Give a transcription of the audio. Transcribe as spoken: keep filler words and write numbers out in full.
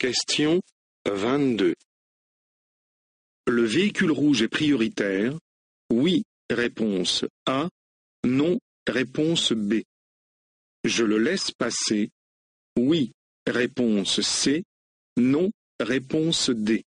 Question vingt-deux. Le véhicule rouge est prioritaire? Oui, réponse A. Non, réponse B. Je le laisse passer? Oui, réponse C. Non, réponse D.